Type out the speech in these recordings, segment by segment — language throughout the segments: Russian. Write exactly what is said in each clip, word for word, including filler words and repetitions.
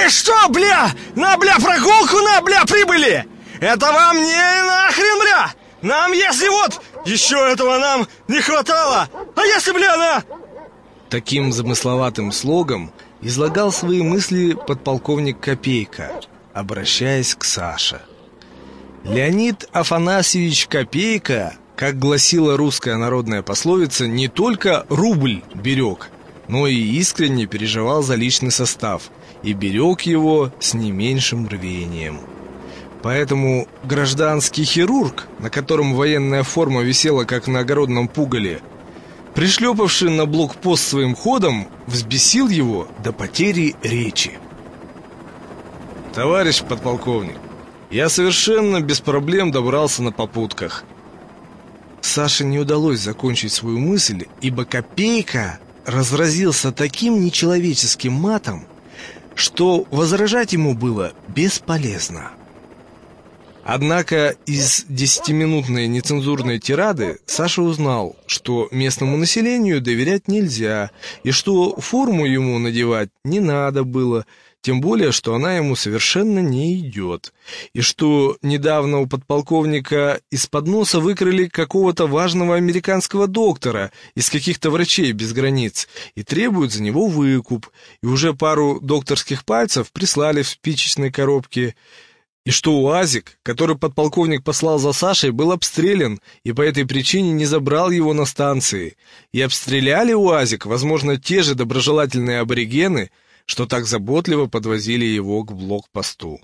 что, бля, на, бля, прогулку, на, бля, прибыли? Это вам не нахрен, бля! Нам, если вот, еще этого нам не хватало! А если, бля, на...» Таким замысловатым слогом излагал свои мысли подполковник Копейка, обращаясь к Саше. Леонид Афанасьевич Копейка, как гласила русская народная пословица, не только рубль берег, но и искренне переживал за личный состав и берег его с не меньшим рвением. Поэтому гражданский хирург, на котором военная форма висела как на огородном пугале, пришлепавший на блокпост своим ходом, взбесил его до потери речи. «Товарищ подполковник, я совершенно без проблем добрался на попутках». Саше не удалось закончить свою мысль, ибо Копейка разразился таким нечеловеческим матом, что возражать ему было бесполезно. Однако из десятиминутной нецензурной тирады Саша узнал, что местному населению доверять нельзя, и что форму ему надевать не надо было, тем более, что она ему совершенно не идет, и что недавно у подполковника из-под носа выкрали какого-то важного американского доктора из каких-то врачей без границ и требуют за него выкуп, и уже пару докторских пальцев прислали в спичечной коробке, и что УАЗик, который подполковник послал за Сашей, был обстрелян и по этой причине не забрал его на станции, и обстреляли УАЗик, возможно, те же доброжелательные аборигены, что так заботливо подвозили его к блокпосту.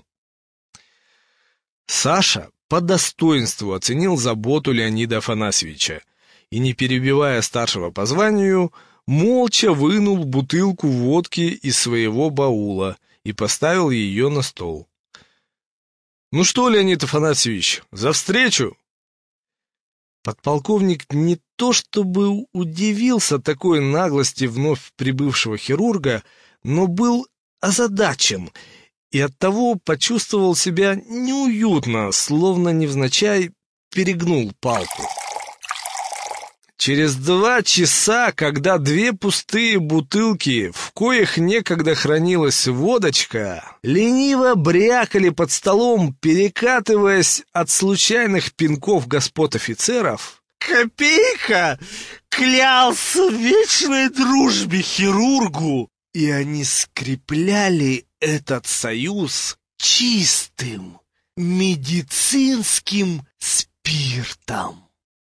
Саша по достоинству оценил заботу Леонида Афанасьевича и, не перебивая старшего по званию, молча вынул бутылку водки из своего баула и поставил ее на стол. «Ну что, Леонид Афанасьевич, за встречу?» Подполковник не то чтобы удивился такой наглости вновь прибывшего хирурга, но был озадачен и оттого почувствовал себя неуютно, словно невзначай перегнул палку. Через два часа, когда две пустые бутылки, в коих некогда хранилась водочка, лениво брякали под столом, перекатываясь от случайных пинков господ офицеров, Копейка клялся в вечной дружбе хирургу, и они скрепляли этот союз чистым медицинским спиртом.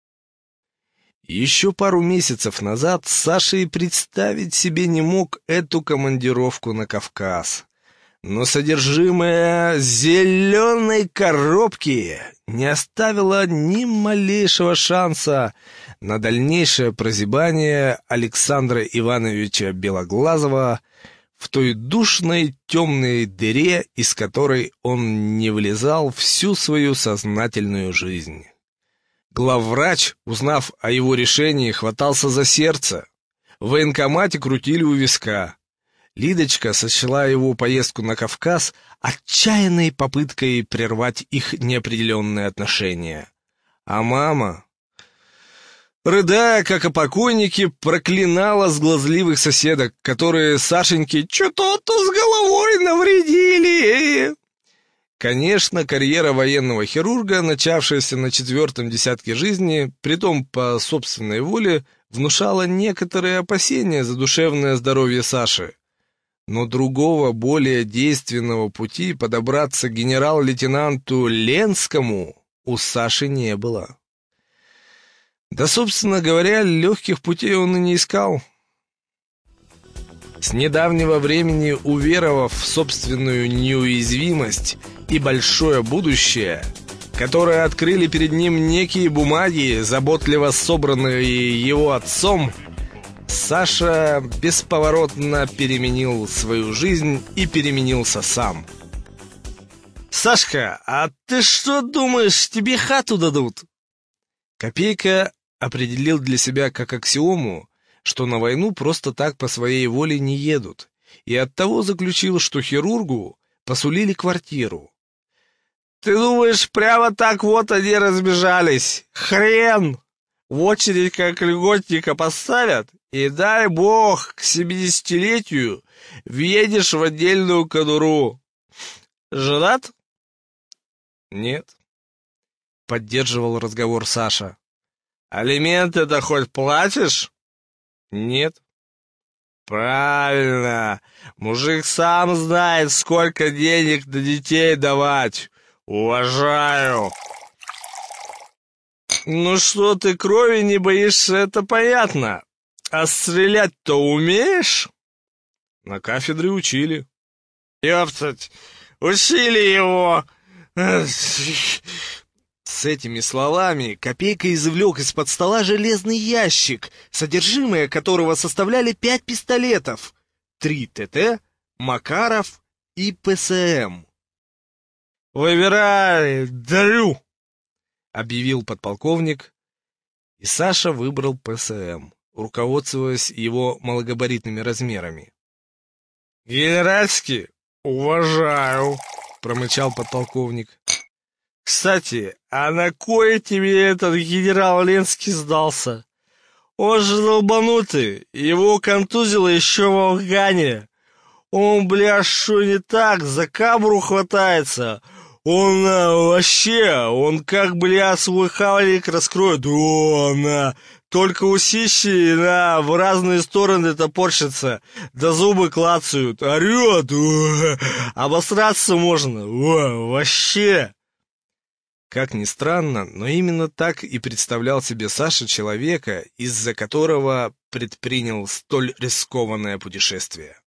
Еще пару месяцев назад Саша и представить себе не мог эту командировку на Кавказ. Но содержимое зеленой коробки не оставило ни малейшего шанса на дальнейшее прозябание Александра Ивановича Белоглазова в той душной темной дыре, из которой он не вылезал всю свою сознательную жизнь. Главврач, узнав о его решении, хватался за сердце. В военкомате крутили у виска. Лидочка сочла его поездку на Кавказ отчаянной попыткой прервать их неопределенные отношения. А мама, рыдая, как о покойнике, проклинала сглазливых соседок, которые Сашеньке что-то с головой навредили. Конечно, карьера военного хирурга, начавшаяся на четвертом десятке жизни, притом по собственной воле, внушала некоторые опасения за душевное здоровье Саши. Но другого, более действенного пути подобраться к генерал-лейтенанту Ленскому у Саши не было. Да, собственно говоря, легких путей он и не искал. С недавнего времени, уверовав в собственную неуязвимость и большое будущее, которое открыли перед ним некие бумаги, заботливо собранные его отцом, Саша бесповоротно переменил свою жизнь и переменился сам. «Сашка, а ты что думаешь, тебе хату дадут?» Копейка определил для себя как аксиому, что на войну просто так по своей воле не едут, и оттого заключил, что хирургу посулили квартиру. «Ты думаешь, прямо так вот они разбежались? Хрен! в очередь как льготника поставят, и дай бог к семидесятилетию въедешь в отдельную конуру. Женат? Нет. Поддерживал разговор Саша. Алименты-то хоть платишь? Нет. Правильно. Мужик сам знает, сколько денег на детей давать. Уважаю. Ну что ты крови не боишься, это понятно. А стрелять-то умеешь? На кафедре учили. Ёптать, учили его. С этими словами Копейка извлек из-под стола железный ящик, содержимое которого составляли пять пистолетов, три ТТ, Макаров и ПСМ. «Выбирай, дарю!» — объявил подполковник, и Саша выбрал ПСМ, руководствуясь его малогабаритными размерами. «Генеральский, уважаю!» — промычал подполковник. «Кстати, а на кой тебе этот генерал Ленский сдался? Он же долбанутый, его контузило еще в Афгане. Он, бля, шо не так, за камеру хватается. Он, на, вообще, он как, бля, свой хавалик раскроет. О, на, только усищи, на, в разные стороны топорщится, да зубы клацают, орет, о, обосраться можно, о, вообще». Как ни странно, но именно так и представлял себе Саша человека, из-за которого предпринял столь рискованное путешествие.